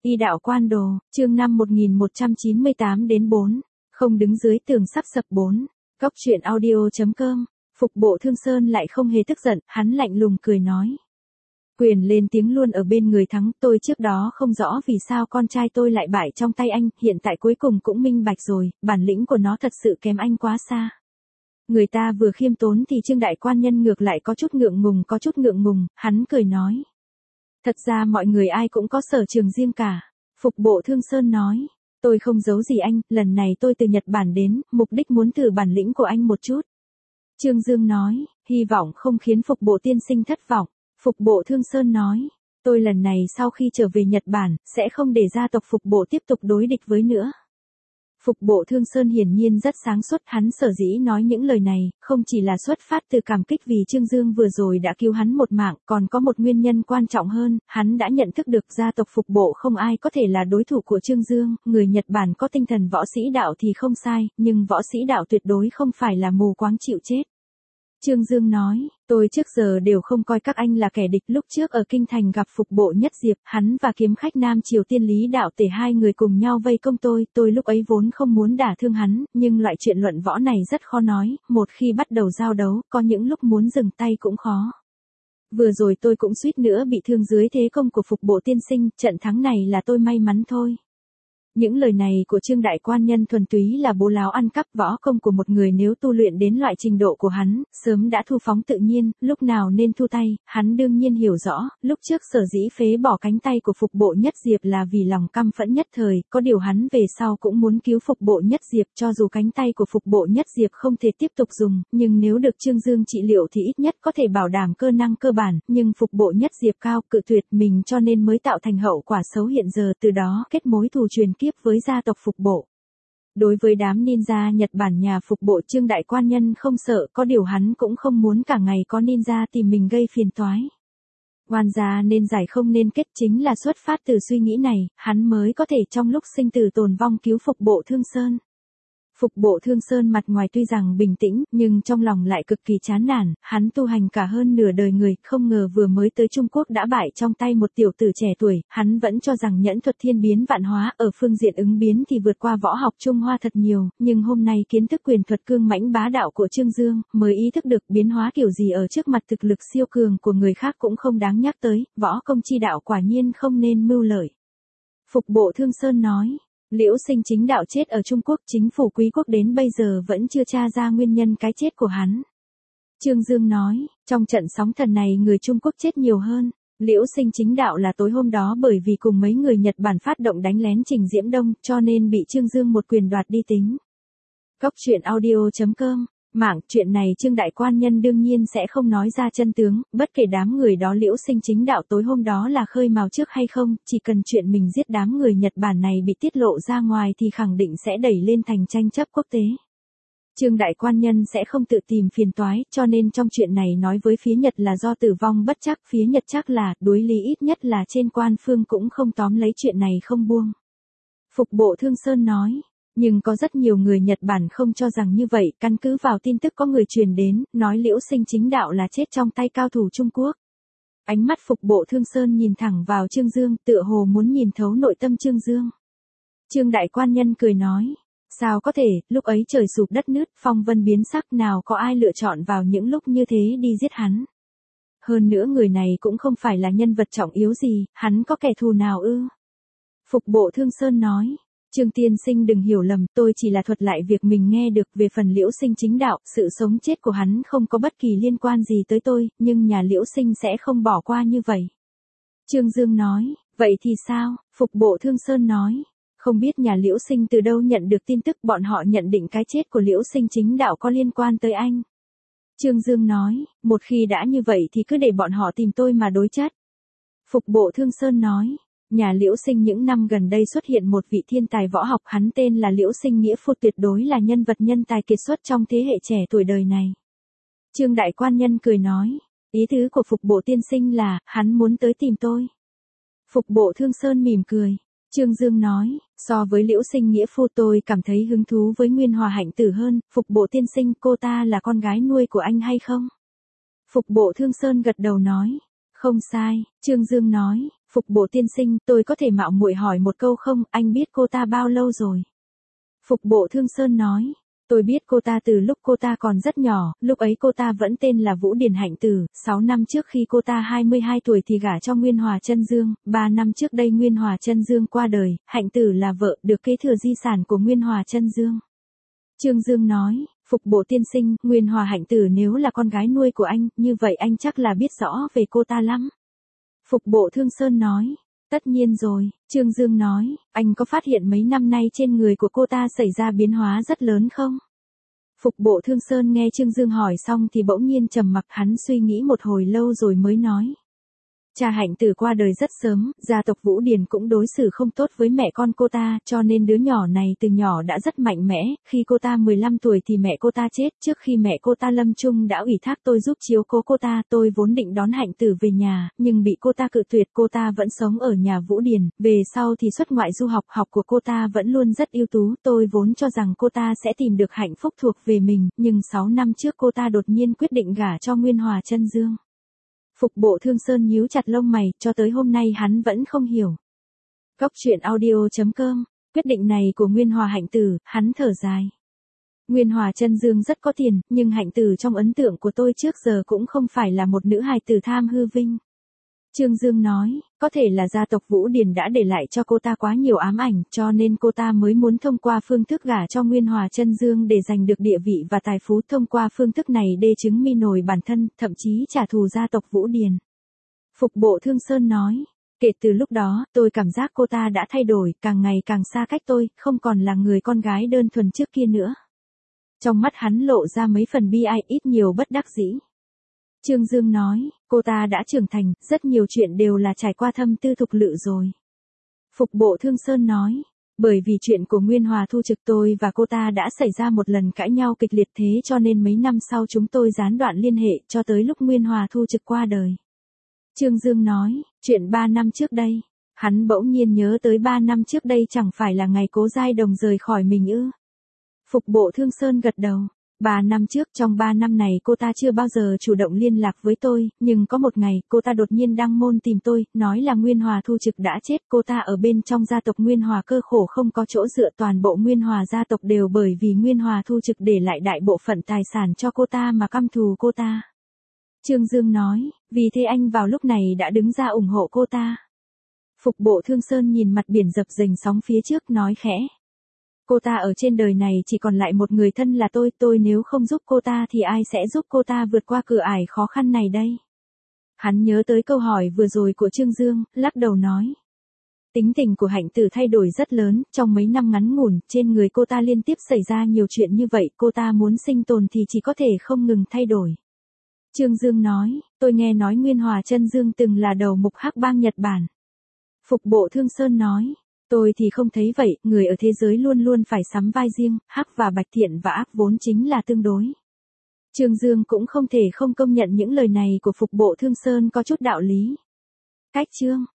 Y đạo quan đồ, chương 5 1198 đến 4. Không đứng dưới tường sắp sập 4. Góc truyện audio.com. Phục bộ Thương Sơn lại không hề tức giận, hắn lạnh lùng cười nói. Quyền lên tiếng luôn ở bên người thắng, tôi trước đó không rõ vì sao con trai tôi lại bại trong tay anh, hiện tại cuối cùng cũng minh bạch rồi, bản lĩnh của nó thật sự kém anh quá xa. Người ta vừa khiêm tốn thì Trương đại quan nhân ngược lại có chút ngượng ngùng, hắn cười nói. Thật ra mọi người ai cũng có sở trường riêng cả. Phục bộ Thương Sơn nói. Tôi không giấu gì anh, lần này tôi từ Nhật Bản đến, mục đích muốn thử bản lĩnh của anh một chút. Trương Dương nói, hy vọng không khiến Phục bộ tiên sinh thất vọng. Phục bộ Thương Sơn nói, tôi lần này sau khi trở về Nhật Bản, sẽ không để gia tộc Phục bộ tiếp tục đối địch với nữa. Phục bộ Thương Sơn hiển nhiên rất sáng suốt, hắn sở dĩ nói những lời này, không chỉ là xuất phát từ cảm kích vì Trương Dương vừa rồi đã cứu hắn một mạng, còn có một nguyên nhân quan trọng hơn, hắn đã nhận thức được gia tộc Phục bộ không ai có thể là đối thủ của Trương Dương, người Nhật Bản có tinh thần võ sĩ đạo thì không sai, nhưng võ sĩ đạo tuyệt đối không phải là mù quáng chịu chết. Trương Dương nói, tôi trước giờ đều không coi các anh là kẻ địch, lúc trước ở Kinh Thành gặp Phục bộ Nhất Diệp, hắn và kiếm khách Nam Triều Tiên Lý Đạo Tể hai người cùng nhau vây công tôi lúc ấy vốn không muốn đả thương hắn, nhưng loại chuyện luận võ này rất khó nói, một khi bắt đầu giao đấu, có những lúc muốn dừng tay cũng khó. Vừa rồi tôi cũng suýt nữa bị thương dưới thế công của Phục bộ tiên sinh, trận thắng này là tôi may mắn thôi. Những lời này của Trương đại quan nhân thuần túy là bố láo ăn cắp, võ công của một người nếu tu luyện đến loại trình độ của hắn, sớm đã thu phóng tự nhiên, lúc nào nên thu tay, hắn đương nhiên hiểu rõ, lúc trước sở dĩ phế bỏ cánh tay của Phục bộ Nhất Diệp là vì lòng căm phẫn nhất thời, có điều hắn về sau cũng muốn cứu Phục bộ Nhất Diệp, cho dù cánh tay của Phục bộ Nhất Diệp không thể tiếp tục dùng, nhưng nếu được Trương Dương trị liệu thì ít nhất có thể bảo đảm cơ năng cơ bản, nhưng Phục bộ Nhất Diệp cao cự tuyệt mình cho nên mới tạo thành hậu quả xấu hiện giờ, từ đó kết mối thù truyền kiếp với gia tộc Phục bộ. Đối với đám ninja Nhật Bản nhà Phục bộ, Trương đại quan nhân không sợ, có điều hắn cũng không muốn cả ngày có ninja tìm mình gây phiền toái. Oan gia nên giải không nên kết, chính là xuất phát từ suy nghĩ này, hắn mới có thể trong lúc sinh tử tồn vong cứu Phục bộ Thương Sơn. Phục bộ Thương Sơn mặt ngoài tuy rằng bình tĩnh, nhưng trong lòng lại cực kỳ chán nản, hắn tu hành cả hơn nửa đời người, không ngờ vừa mới tới Trung Quốc đã bại trong tay một tiểu tử trẻ tuổi, hắn vẫn cho rằng nhẫn thuật thiên biến vạn hóa, ở phương diện ứng biến thì vượt qua võ học Trung Hoa thật nhiều, nhưng hôm nay kiến thức quyền thuật cương mãnh bá đạo của Trương Dương, mới ý thức được biến hóa kiểu gì ở trước mặt thực lực siêu cường của người khác cũng không đáng nhắc tới, võ công chi đạo quả nhiên không nên mưu lợi. Phục bộ Thương Sơn nói. Liễu Sinh chính đạo chết ở Trung Quốc, chính phủ quý quốc đến bây giờ vẫn chưa tra ra nguyên nhân cái chết của hắn. Trương Dương nói, trong trận sóng thần này người Trung Quốc chết nhiều hơn. Liễu Sinh chính đạo là tối hôm đó bởi vì cùng mấy người Nhật Bản phát động đánh lén Trình Diễm Đông, cho nên bị Trương Dương một quyền đoạt đi tính. Góc truyện audio.com. Mảng chuyện này Trương đại quan nhân đương nhiên sẽ không nói ra chân tướng, bất kể đám người đó Liễu Sinh chính đạo tối hôm đó là khơi mào trước hay không, chỉ cần chuyện mình giết đám người Nhật Bản này bị tiết lộ ra ngoài thì khẳng định sẽ đẩy lên thành tranh chấp quốc tế. Trương đại quan nhân sẽ không tự tìm phiền toái, cho nên trong chuyện này nói với phía Nhật là do tử vong bất chắc, phía Nhật chắc là đối lý, ít nhất là trên quan phương cũng không tóm lấy chuyện này không buông. Phục bộ Thương Sơn nói. Nhưng có rất nhiều người Nhật Bản không cho rằng như vậy, căn cứ vào tin tức có người truyền đến, nói Liễu Sinh chính đạo là chết trong tay cao thủ Trung Quốc. Ánh mắt Phục bộ Thương Sơn nhìn thẳng vào Trương Dương, tựa hồ muốn nhìn thấu nội tâm Trương Dương. Trương đại quan nhân cười nói, sao có thể, lúc ấy trời sụp đất nứt, phong vân biến sắc, nào có ai lựa chọn vào những lúc như thế đi giết hắn. Hơn nữa người này cũng không phải là nhân vật trọng yếu gì, hắn có kẻ thù nào ư? Phục bộ Thương Sơn nói. Trương tiên sinh đừng hiểu lầm, tôi chỉ là thuật lại việc mình nghe được về phần Liễu Sinh chính đạo, sự sống chết của hắn không có bất kỳ liên quan gì tới tôi, nhưng nhà Liễu Sinh sẽ không bỏ qua như vậy. Trương Dương nói, vậy thì sao? Phục bộ Thương Sơn nói, không biết nhà Liễu Sinh từ đâu nhận được tin tức, bọn họ nhận định cái chết của Liễu Sinh chính đạo có liên quan tới anh. Trương Dương nói, một khi đã như vậy thì cứ để bọn họ tìm tôi mà đối chất. Phục bộ Thương Sơn nói. Nhà Liễu Sinh những năm gần đây xuất hiện một vị thiên tài võ học, hắn tên là Liễu Sinh Nghĩa Phu, tuyệt đối là nhân vật nhân tài kiệt xuất trong thế hệ trẻ tuổi đời này. Trương đại quan nhân cười nói, ý tứ của Phục bộ tiên sinh là, hắn muốn tới tìm tôi. Phục bộ Thương Sơn mỉm cười. Trương Dương nói, so với Liễu Sinh Nghĩa Phu tôi cảm thấy hứng thú với Nguyên Hòa Hạnh Tử hơn, Phục bộ tiên sinh, cô ta là con gái nuôi của anh hay không? Phục bộ Thương Sơn gật đầu nói, không sai. Trương Dương nói, Phục bộ tiên sinh, tôi có thể mạo muội hỏi một câu không, anh biết cô ta bao lâu rồi? Phục bộ Thương Sơn nói. Tôi biết cô ta từ lúc cô ta còn rất nhỏ, lúc ấy cô ta vẫn tên là Vũ Điển Hạnh Tử, 6 năm trước khi cô ta 22 tuổi thì gả cho Nguyên Hòa Chân Dương, 3 năm trước đây Nguyên Hòa Chân Dương qua đời, Hạnh Tử là vợ, được kế thừa di sản của Nguyên Hòa Chân Dương. Trương Dương nói, Phục bộ tiên sinh, Nguyên Hòa Hạnh Tử nếu là con gái nuôi của anh, như vậy anh chắc là biết rõ về cô ta lắm. Phục bộ Thương Sơn nói. Tất nhiên rồi, Trương Dương nói, anh có phát hiện mấy năm nay trên người của cô ta xảy ra biến hóa rất lớn không? Phục bộ Thương Sơn nghe Trương Dương hỏi xong thì bỗng nhiên trầm mặc, hắn suy nghĩ một hồi lâu rồi mới nói. Cha Hạnh Tử qua đời rất sớm, gia tộc Vũ Điền cũng đối xử không tốt với mẹ con cô ta, cho nên đứa nhỏ này từ nhỏ đã rất mạnh mẽ, khi cô ta 15 tuổi thì mẹ cô ta chết, trước khi mẹ cô ta lâm chung đã ủy thác tôi giúp chiếu cố cô ta, tôi vốn định đón Hạnh Tử về nhà, nhưng bị cô ta cự tuyệt, cô ta vẫn sống ở nhà Vũ Điền, về sau thì xuất ngoại du học, học của cô ta vẫn luôn rất ưu tú, tôi vốn cho rằng cô ta sẽ tìm được hạnh phúc thuộc về mình, nhưng 6 năm trước cô ta đột nhiên quyết định gả cho Nguyên Hòa Chân Dương. Phục bộ Thương Sơn nhíu chặt lông mày, cho tới hôm nay hắn vẫn không hiểu. Góc truyện audio.com, quyết định này của Nguyên Hòa Hạnh Tử, hắn thở dài. Nguyên Hòa Chân Dương rất có tiền, nhưng Hạnh Tử trong ấn tượng của tôi trước giờ cũng không phải là một nữ hài tử tham hư vinh. Trương Dương nói, có thể là gia tộc Vũ Điền đã để lại cho cô ta quá nhiều ám ảnh, cho nên cô ta mới muốn thông qua phương thức gả cho Nguyên Hòa Chân Dương để giành được địa vị và tài phú, thông qua phương thức này để chứng minh nổi bản thân, thậm chí trả thù gia tộc Vũ Điền. Phục bộ Thương Sơn nói, kể từ lúc đó, tôi cảm giác cô ta đã thay đổi, càng ngày càng xa cách tôi, không còn là người con gái đơn thuần trước kia nữa. Trong mắt hắn lộ ra mấy phần bi ai, ít nhiều bất đắc dĩ. Trương Dương nói, cô ta đã trưởng thành, rất nhiều chuyện đều là trải qua thâm tư thục lự rồi. Phục bộ Thương Sơn nói, bởi vì chuyện của Nguyên Hòa Thu Trực tôi và cô ta đã xảy ra một lần cãi nhau kịch liệt, thế cho nên mấy năm sau chúng tôi gián đoạn liên hệ cho tới lúc Nguyên Hòa Thu Trực qua đời. Trương Dương nói, chuyện 3 năm trước đây, hắn bỗng nhiên nhớ tới 3 năm trước đây chẳng phải là ngày Cố Giai Đồng rời khỏi mình ư? Phục bộ Thương Sơn gật đầu. 3 năm trước, trong 3 năm này cô ta chưa bao giờ chủ động liên lạc với tôi, nhưng có một ngày, cô ta đột nhiên đăng môn tìm tôi, nói là Nguyên Hòa Thu Trực đã chết, cô ta ở bên trong gia tộc Nguyên Hòa cơ khổ không có chỗ dựa, toàn bộ Nguyên Hòa gia tộc đều bởi vì Nguyên Hòa Thu Trực để lại đại bộ phận tài sản cho cô ta mà căm thù cô ta. Trương Dương nói, vì thế anh vào lúc này đã đứng ra ủng hộ cô ta. Phục bộ Thương Sơn nhìn mặt biển dập dềnh sóng phía trước nói khẽ. Cô ta ở trên đời này chỉ còn lại một người thân là tôi nếu không giúp cô ta thì ai sẽ giúp cô ta vượt qua cửa ải khó khăn này đây? Hắn nhớ tới câu hỏi vừa rồi của Trương Dương, lắc đầu nói. Tính tình của Hạnh Tử thay đổi rất lớn, trong mấy năm ngắn ngủn, trên người cô ta liên tiếp xảy ra nhiều chuyện như vậy, cô ta muốn sinh tồn thì chỉ có thể không ngừng thay đổi. Trương Dương nói, tôi nghe nói Nguyên Hòa Chân Dương từng là đầu mục hắc bang Nhật Bản. Phục bộ Thương Sơn nói. Tôi thì không thấy vậy, người ở thế giới luôn luôn phải sắm vai riêng, hắc và bạch, thiện và ác vốn chính là tương đối. Trương Dương cũng không thể không công nhận những lời này của Phục bộ Thương Sơn có chút đạo lý. Cách chương